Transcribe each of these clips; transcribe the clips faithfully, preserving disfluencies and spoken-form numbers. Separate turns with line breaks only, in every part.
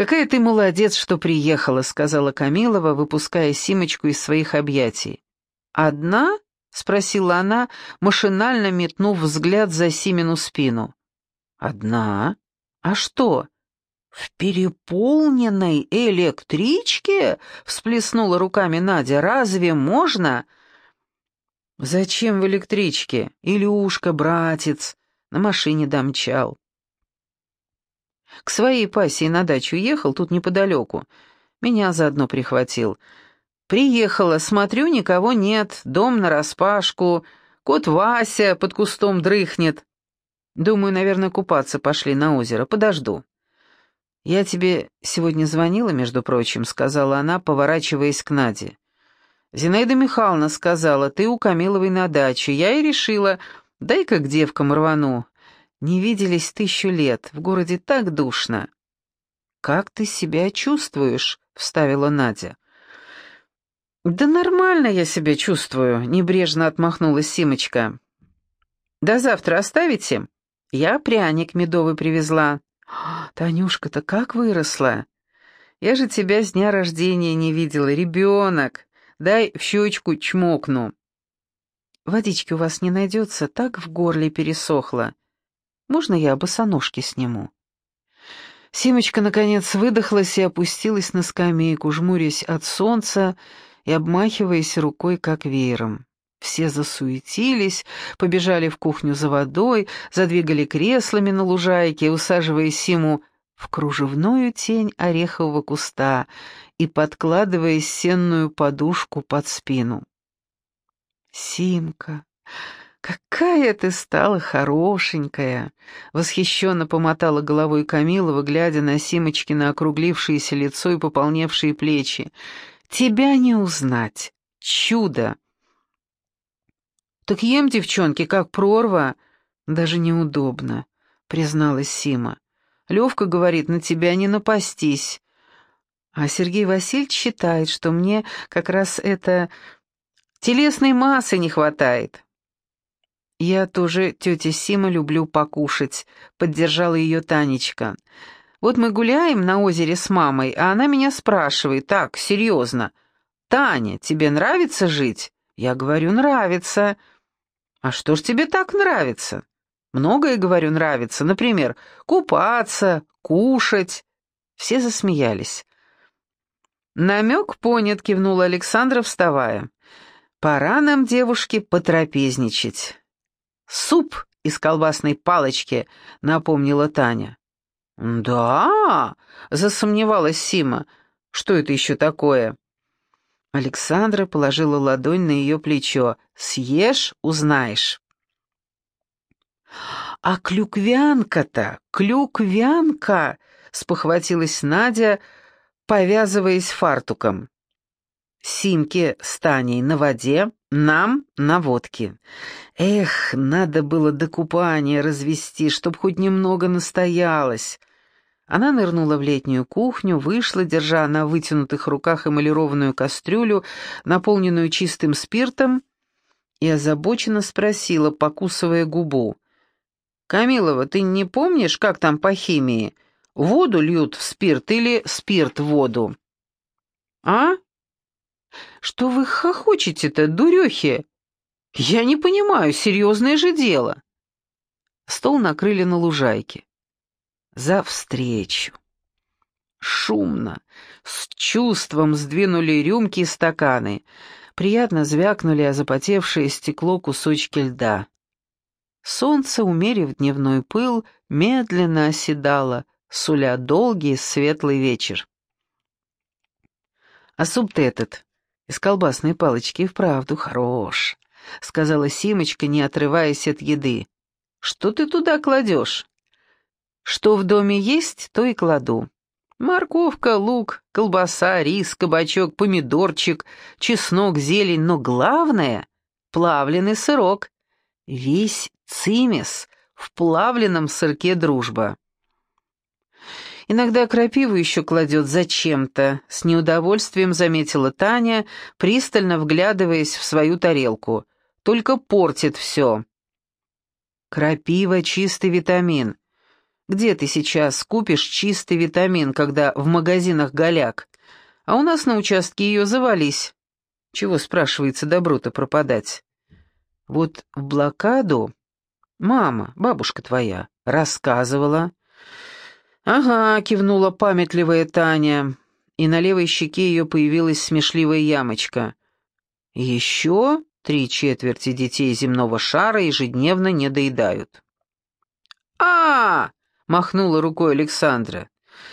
«Какая ты молодец, что приехала», — сказала Камилова, выпуская Симочку из своих объятий. «Одна?» — спросила она, машинально метнув взгляд за Симину спину. «Одна? А что?» «В переполненной электричке?» — всплеснула руками Надя. «Разве можно?» «Зачем в электричке? Илюшка, братец, на машине домчал. К своей пассии на дачу ехал, тут неподалеку. Меня заодно прихватил. Приехала, смотрю, никого нет, дом нараспашку, кот Вася под кустом дрыхнет. Думаю, наверное, купаться пошли на озеро, подожду». «Я тебе сегодня звонила, между прочим», — сказала она, поворачиваясь к Наде. «Зинаида Михайловна сказала, ты у Камиловой на даче. Я и решила, дай-ка к девкам рвану. Не виделись тысячу лет, в городе так душно». «Как ты себя чувствуешь?» — вставила Надя. «Да нормально я себя чувствую», — небрежно отмахнулась Симочка. «До завтра оставите? Я пряник медовый привезла». «Танюшка-то как выросла! Я же тебя с дня рождения не видела, ребенок. Дай в щечку чмокну». «Водички у вас не найдется, так в горле пересохло. Можно я босоножки сниму?» Симочка, наконец, выдохлась и опустилась на скамейку, жмурясь от солнца и обмахиваясь рукой, как веером. Все засуетились, побежали в кухню за водой, задвигали креслами на лужайке, усаживая Симу в кружевную тень орехового куста и подкладывая сенную подушку под спину. «Симка, какая ты стала хорошенькая!» — восхищенно помотала головой Камилова, глядя на Симочкино округлившееся лицо и пополневшие плечи. «Тебя не узнать! Чудо!» «Так ем, девчонки, как прорва. Даже неудобно», — призналась Сима. «Левка говорит, на тебя не напастись. А Сергей Васильевич считает, что мне как раз это телесной массы не хватает». «Я тоже, тетя Сима, люблю покушать», — поддержала ее Танечка. «Вот мы гуляем на озере с мамой, а она меня спрашивает, так, серьезно, Таня, тебе нравится жить?» Я говорю, нравится. «А что ж тебе так нравится?» «Многое, говорю, нравится. Например, купаться, кушать». Все засмеялись. «Намек понят», — кивнула Александра, вставая. «Пора нам, девушки, потрапезничать». «Суп из колбасной палочки», — напомнила Таня. «Да?» — засомневалась Сима. «Что это еще такое?» Александра положила ладонь на ее плечо. «Съешь, узнаешь». «А клюквянка-то, клюквянка!» — спохватилась Надя, повязываясь фартуком. «Симке с Таней на воде, нам на водке. Эх, надо было до купания развести, чтоб хоть немного настоялось». Она нырнула в летнюю кухню, вышла, держа на вытянутых руках эмалированную кастрюлю, наполненную чистым спиртом, и озабоченно спросила, покусывая губу. «Камилова, ты не помнишь, как там по химии? Воду льют в спирт или спирт в воду?» «А? Что вы хохочете-то, дурехи? Я не понимаю, серьезное же дело». Стол накрыли на лужайке. За встречу. Шумно, с чувством сдвинули рюмки и стаканы. Приятно звякнули о запотевшее стекло кусочки льда. Солнце, умерив дневной пыл, медленно оседало, суля долгий светлый вечер. «А суп-то этот, из колбасной палочки, и вправду хорош», — сказала Симочка, не отрываясь от еды. «Что ты туда кладешь?» «Что в доме есть, то и кладу. Морковка, лук, колбаса, рис, кабачок, помидорчик, чеснок, зелень, но главное — плавленый сырок. Весь цимес в плавленном сырке «Дружба». Иногда крапиву еще кладет зачем-то», — с неудовольствием заметила Таня, пристально вглядываясь в свою тарелку. «Только портит все». «Крапива — чистый витамин. Где ты сейчас купишь чистый витамин, когда в магазинах голяк? А у нас на участке ее завались. Чего, спрашивается, добру-то пропадать? Вот в блокаду мама, бабушка твоя, рассказывала. «Ага», — кивнула памятливая Таня, и на левой щеке ее появилась смешливая ямочка. «Еще три четверти детей земного шара ежедневно недоедают». «А-а-а!» — махнула рукой Александра.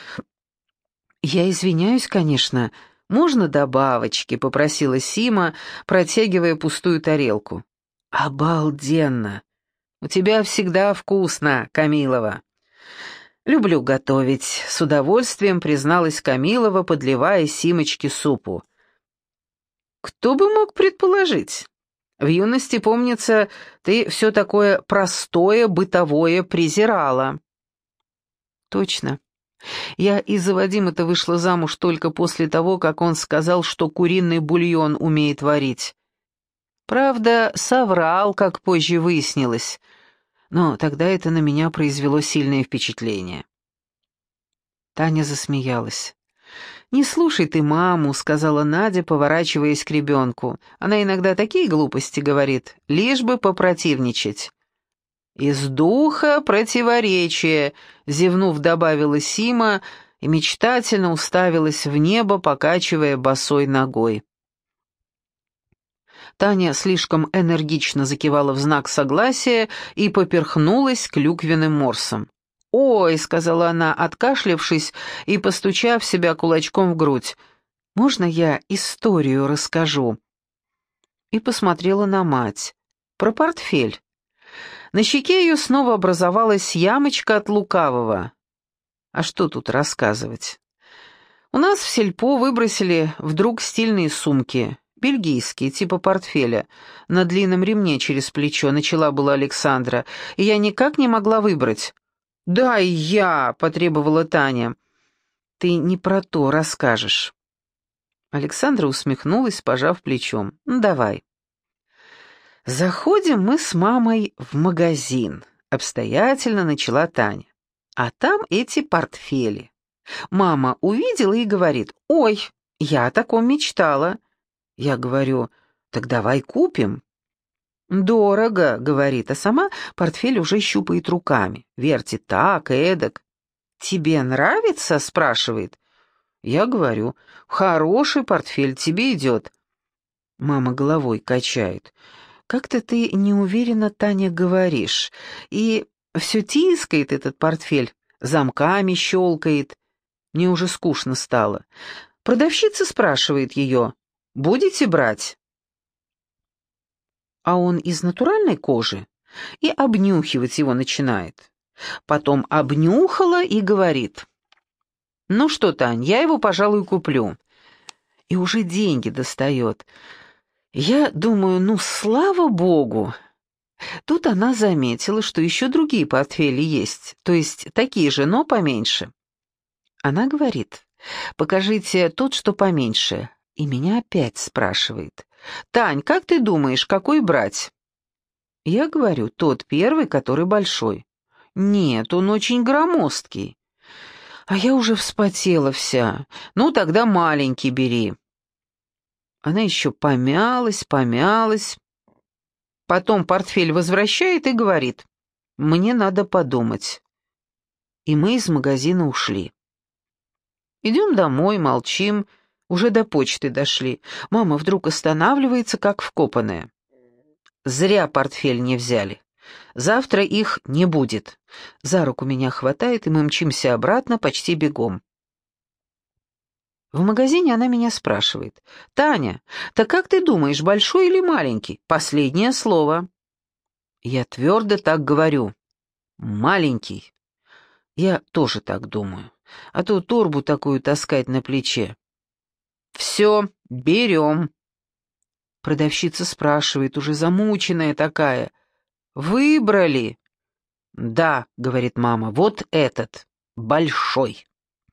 «Я извиняюсь, конечно. Можно добавочки?» — попросила Сима, протягивая пустую тарелку. «Обалденно! У тебя всегда вкусно, Камилова». «Люблю готовить», — с удовольствием призналась Камилова, подливая Симочке супу. «Кто бы мог предположить? В юности, помнится, ты все такое простое, бытовое презирала». «Точно. Я из-за Вадима-то вышла замуж только после того, как он сказал, что куриный бульон умеет варить. Правда, соврал, как позже выяснилось, но тогда это на меня произвело сильное впечатление». Таня засмеялась. «Не слушай ты маму», — сказала Надя, поворачиваясь к ребенку. «Она иногда такие глупости говорит, лишь бы попротивничать». «Из духа противоречия», — зевнув, добавила Сима и мечтательно уставилась в небо, покачивая босой ногой. Таня слишком энергично закивала в знак согласия и поперхнулась клюквенным морсом. «Ой», — сказала она, откашлявшись и постучав себя кулачком в грудь, — «можно я историю расскажу?» И посмотрела на мать. Про портфель. На щеке ее снова образовалась ямочка от лукавого. А что тут рассказывать? У нас в сельпо выбросили вдруг стильные сумки, бельгийские, типа портфеля, на длинном ремне через плечо, начала была Александра, и я никак не могла выбрать. «Да, и я», — потребовала Таня. «Ты не про то расскажешь». Александра усмехнулась, пожав плечом. «Ну, давай». «Заходим мы с мамой в магазин», — обстоятельно начала Таня. «А там эти портфели. Мама увидела и говорит: «Ой, я о таком мечтала». Я говорю: «Так давай купим». «Дорого», — говорит, а сама портфель уже щупает руками, вертит так, эдак. «Тебе нравится?» — спрашивает. Я говорю: «Хороший портфель, тебе идет». Мама головой качает. «Как-то ты неуверенно, Таня, говоришь, и все тискает этот портфель, замками щелкает. Мне уже скучно стало. Продавщица спрашивает ее: «Будете брать?» А он из натуральной кожи, и обнюхивать его начинает. Потом обнюхала и говорит: «Ну что, Тань, я его, пожалуй, куплю». И уже деньги достает. Я думаю, ну, слава богу. Тут она заметила, что еще другие портфели есть, то есть такие же, но поменьше. Она говорит: «Покажите тот, что поменьше». И меня опять спрашивает: «Тань, как ты думаешь, какой брать?» Я говорю: «Тот первый, который большой». «Нет, он очень громоздкий». А я уже вспотела вся. «Ну, тогда маленький бери». Она еще помялась, помялась. Потом портфель возвращает и говорит: «Мне надо подумать». И мы из магазина ушли. Идем домой, молчим. Уже до почты дошли. Мама вдруг останавливается, как вкопанная. «Зря портфель не взяли. Завтра их не будет». За руку меня хватает, и мы мчимся обратно почти бегом. В магазине она меня спрашивает: «Таня, так как ты думаешь, большой или маленький? Последнее слово». Я твердо так говорю: «Маленький». Я тоже так думаю, а то торбу такую таскать на плече. «Все, берем». Продавщица спрашивает, уже замученная такая: «Выбрали?» «Да», — говорит мама, — «вот этот, большой».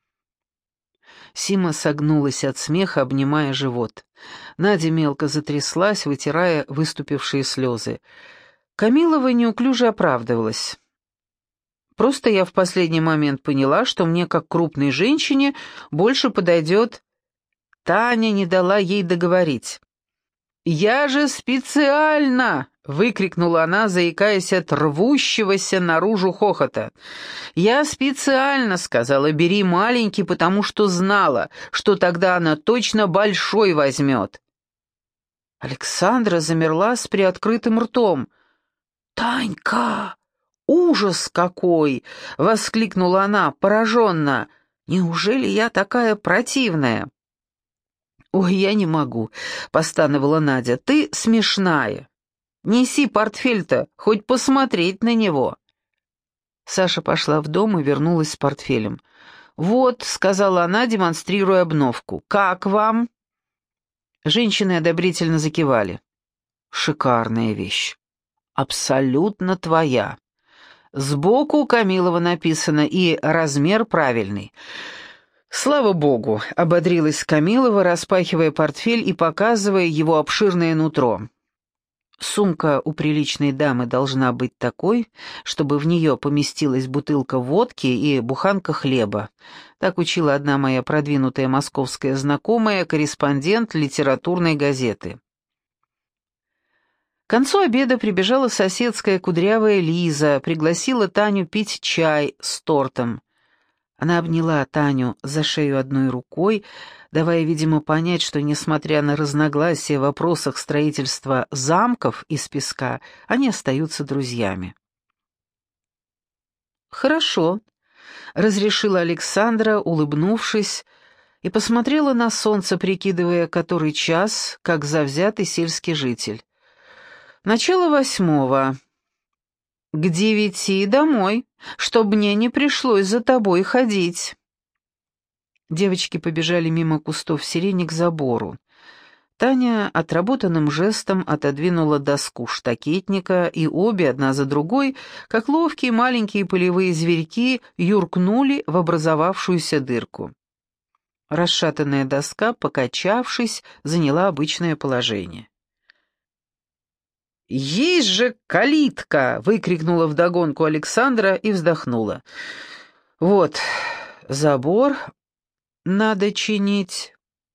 Сима согнулась от смеха, обнимая живот. Надя мелко затряслась, вытирая выступившие слезы. Камилова неуклюже оправдывалась. Просто я в последний момент поняла, что мне, как крупной женщине, больше подойдет...» Таня не дала ей договорить. «Я же специально!» — выкрикнула она, заикаясь от рвущегося наружу хохота. «Я специально сказала, бери маленький, потому что знала, что тогда она точно большой возьмет». Александра замерла с приоткрытым ртом. «Танька, ужас какой!» — воскликнула она, пораженно. «Неужели я такая противная?» «Ой, я не могу», — постановила Надя. «Ты смешная. Неси портфель-то, хоть посмотреть на него». Саша пошла в дом и вернулась с портфелем. «Вот», — сказала она, демонстрируя обновку. «Как вам?» Женщины одобрительно закивали. «Шикарная вещь. Абсолютно твоя. Сбоку у Камилова написано, и размер правильный». «Слава богу», — ободрилась Камилова, распахивая портфель и показывая его обширное нутро. «Сумка у приличной дамы должна быть такой, чтобы в нее поместилась бутылка водки и буханка хлеба». Так учила одна моя продвинутая московская знакомая, корреспондент литературной газеты. К концу обеда прибежала соседская кудрявая Лиза, пригласила Таню пить чай с тортом. Она обняла Таню за шею одной рукой, давая, видимо, понять, что, несмотря на разногласия в вопросах строительства замков из песка, они остаются друзьями. «Хорошо», — разрешила Александра, улыбнувшись, и посмотрела на солнце, прикидывая, который час, как завзятый сельский житель. «Начало восьмого. К девяти домой, чтобы мне не пришлось за тобой ходить». Девочки побежали мимо кустов сирени к забору. Таня отработанным жестом отодвинула доску штакетника, и обе, одна за другой, как ловкие маленькие полевые зверьки, юркнули в образовавшуюся дырку. Расшатанная доска, покачавшись, заняла обычное положение. «Есть же калитка!» — выкрикнула вдогонку Александра и вздохнула. «Вот, забор надо чинить».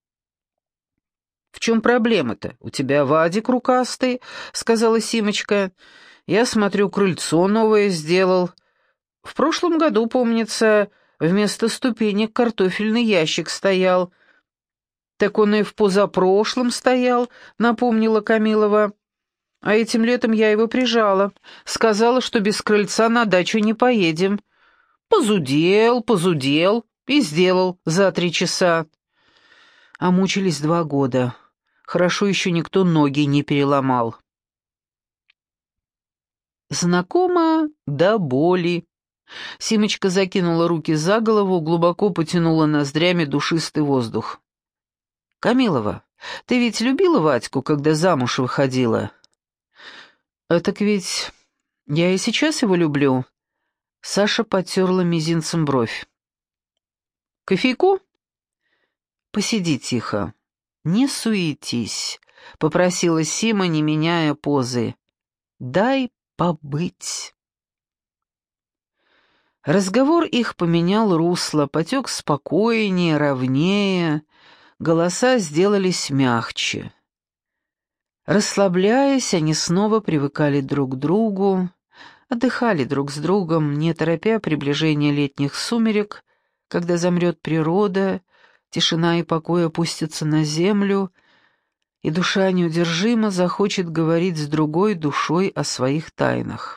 «В чем проблема-то? У тебя Вадик рукастый», — сказала Симочка. «Я смотрю, крыльцо новое сделал. В прошлом году, помнится, вместо ступенек картофельный ящик стоял». «Так он и в позапрошлом стоял», — напомнила Камилова. «А этим летом я его прижала. Сказала, что без крыльца на дачу не поедем. Позудел, позудел и сделал за три часа. А мучились два года. Хорошо еще никто ноги не переломал». Знакомо до боли. Симочка закинула руки за голову, глубоко потянула ноздрями душистый воздух. «Камилова, ты ведь любила Вадьку, когда замуж выходила?» «А так ведь я и сейчас его люблю». Саша потерла мизинцем бровь. «Кофейку?» «Посиди тихо. Не суетись», — попросила Сима, не меняя позы. «Дай побыть». Разговор их поменял русло, потек спокойнее, ровнее, голоса сделались мягче. Расслабляясь, они снова привыкали друг к другу, отдыхали друг с другом, не торопя приближение летних сумерек, когда замрет природа, тишина и покой опустятся на землю, и душа неудержимо захочет говорить с другой душой о своих тайнах.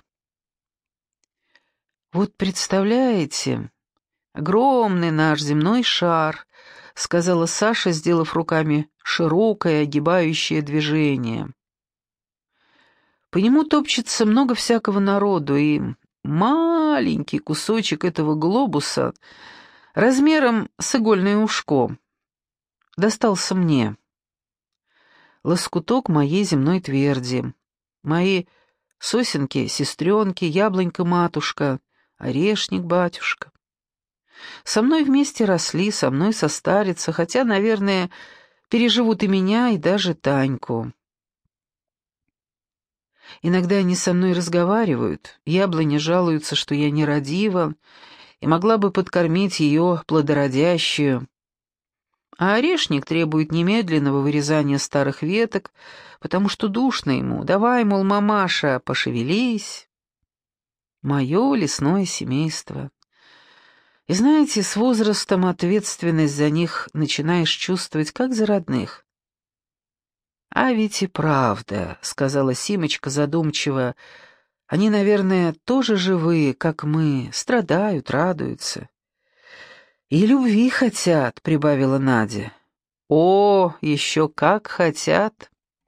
«Вот представляете, огромный наш земной шар», — сказала Саша, сделав руками широкое огибающее движение. «По нему топчется много всякого народу, и маленький кусочек этого глобуса размером с игольное ушко достался мне. Лоскуток моей земной тверди, мои сосенки, сестренки, яблонька-матушка, орешник-батюшка. Со мной вместе росли, со мной состарятся, хотя, наверное, переживут и меня, и даже Таньку». Иногда они со мной разговаривают, яблони жалуются, что я нерадива, и могла бы подкормить ее плодородящую. А орешник требует немедленного вырезания старых веток, потому что душно ему. Давай, мол, мамаша, пошевелись. Мое лесное семейство. И знаете, с возрастом ответственность за них начинаешь чувствовать, как за родных. «А ведь и правда», — сказала Симочка задумчиво, — «они, наверное, тоже живые, как мы, страдают, радуются». «И любви хотят», — прибавила Надя. «О, еще как хотят!»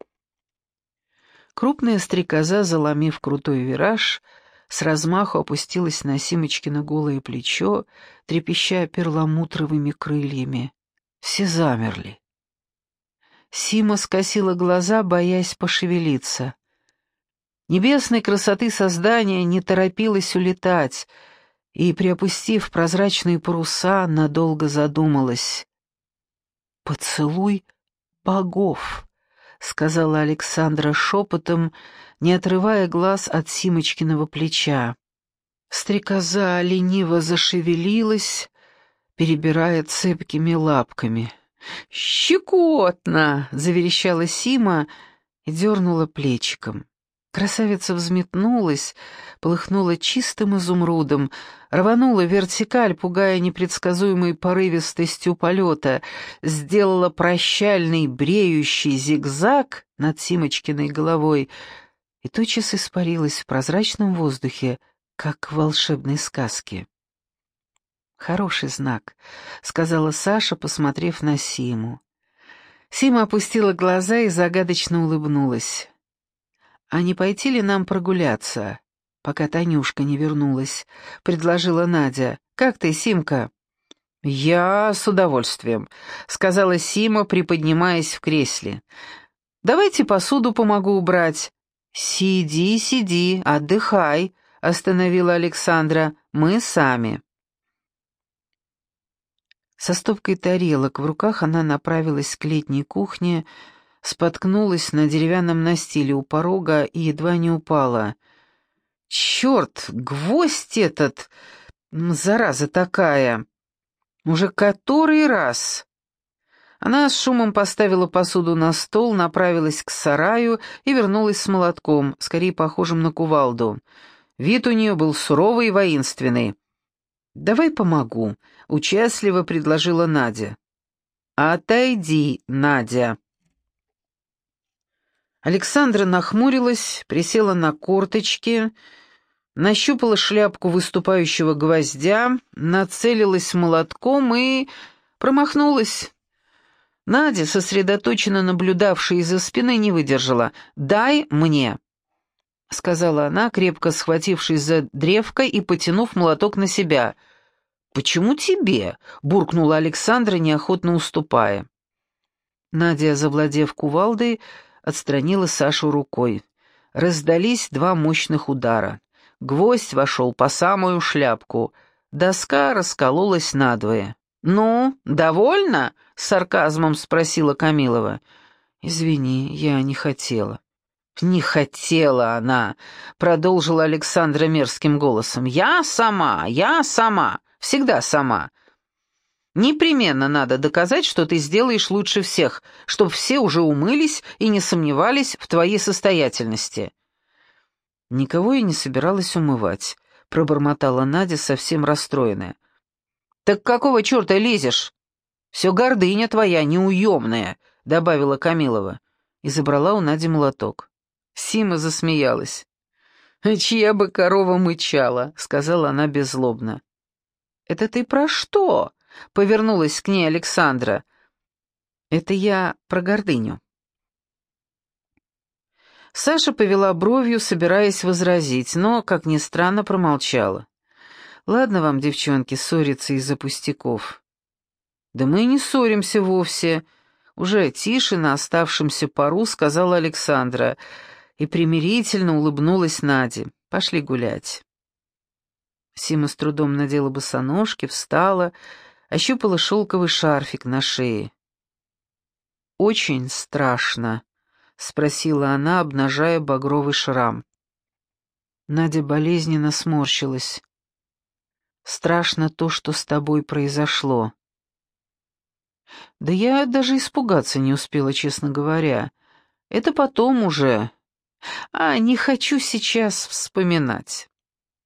Крупная стрекоза, заломив крутой вираж, с размаху опустилась на Симочкино голое плечо, трепеща перламутровыми крыльями. Все замерли. Сима скосила глаза, боясь пошевелиться. Небесной красоты создание не торопилось улетать, и, приопустив прозрачные паруса, надолго задумалась. «Поцелуй богов», — сказала Александра шепотом, не отрывая глаз от Симочкиного плеча. Стрекоза лениво зашевелилась, перебирая цепкими лапками. «Щекотно!» — заверещала Сима и дернула плечиком. Красавица взметнулась, полыхнула чистым изумрудом, рванула вертикаль, пугая непредсказуемой порывистостью полета, сделала прощальный бреющий зигзаг над Симочкиной головой и тотчас испарилась в прозрачном воздухе, как в волшебной сказке. «Хороший знак», — сказала Саша, посмотрев на Симу. Сима опустила глаза и загадочно улыбнулась. «А не пойти ли нам прогуляться, пока Танюшка не вернулась?» — предложила Надя. «Как ты, Симка?» «Я с удовольствием», — сказала Сима, приподнимаясь в кресле. «Давайте посуду помогу убрать». «Сиди, сиди, отдыхай», — остановила Александра. «Мы сами». Со стопкой тарелок в руках она направилась к летней кухне, споткнулась на деревянном настиле у порога и едва не упала. «Черт, гвоздь этот! Зараза такая! Уже который раз!» Она с шумом поставила посуду на стол, направилась к сараю и вернулась с молотком, скорее похожим на кувалду. Вид у нее был суровый и воинственный. «Давай помогу», — участливо предложила Надя. «Отойди, Надя». Александра нахмурилась, присела на корточки, нащупала шляпку выступающего гвоздя, нацелилась молотком и промахнулась. Надя, сосредоточенно наблюдавшая из-за спины, не выдержала. «Дай мне», — сказала она, крепко схватившись за древко и потянув молоток на себя. «Почему тебе?» — буркнула Александра, неохотно уступая. Надя, завладев кувалдой, отстранила Сашу рукой. Раздались два мощных удара. Гвоздь вошел по самую шляпку. Доска раскололась надвое. «Ну, довольно?» — с сарказмом спросила Камилова. «Извини, я не хотела». «Не хотела она», — продолжила Александра мерзким голосом. «Я сама, я сама, всегда сама. Непременно надо доказать, что ты сделаешь лучше всех, чтобы все уже умылись и не сомневались в твоей состоятельности». «Никого я не собиралась умывать», — пробормотала Надя, совсем расстроенная. «Так какого черта лезешь? Все гордыня твоя неуемная», — добавила Камилова и забрала у Нади молоток. Сима засмеялась. «Чья бы корова мычала», — сказала она беззлобно. «Это ты про что?» — повернулась к ней Александра. «Это я про гордыню». Саша повела бровью, собираясь возразить, но, как ни странно, промолчала. «Ладно вам, девчонки, ссориться из-за пустяков». «Да мы не ссоримся вовсе», — уже тише на оставшемся пару сказала Александра и примирительно улыбнулась Наде. «Пошли гулять». Сима с трудом надела босоножки, встала, ощупала шелковый шарфик на шее. «Очень страшно», — — спросила она, обнажая багровый шрам. Надя болезненно сморщилась. «Страшно то, что с тобой произошло». «Да я даже испугаться не успела, честно говоря. Это потом уже. А, не хочу сейчас вспоминать».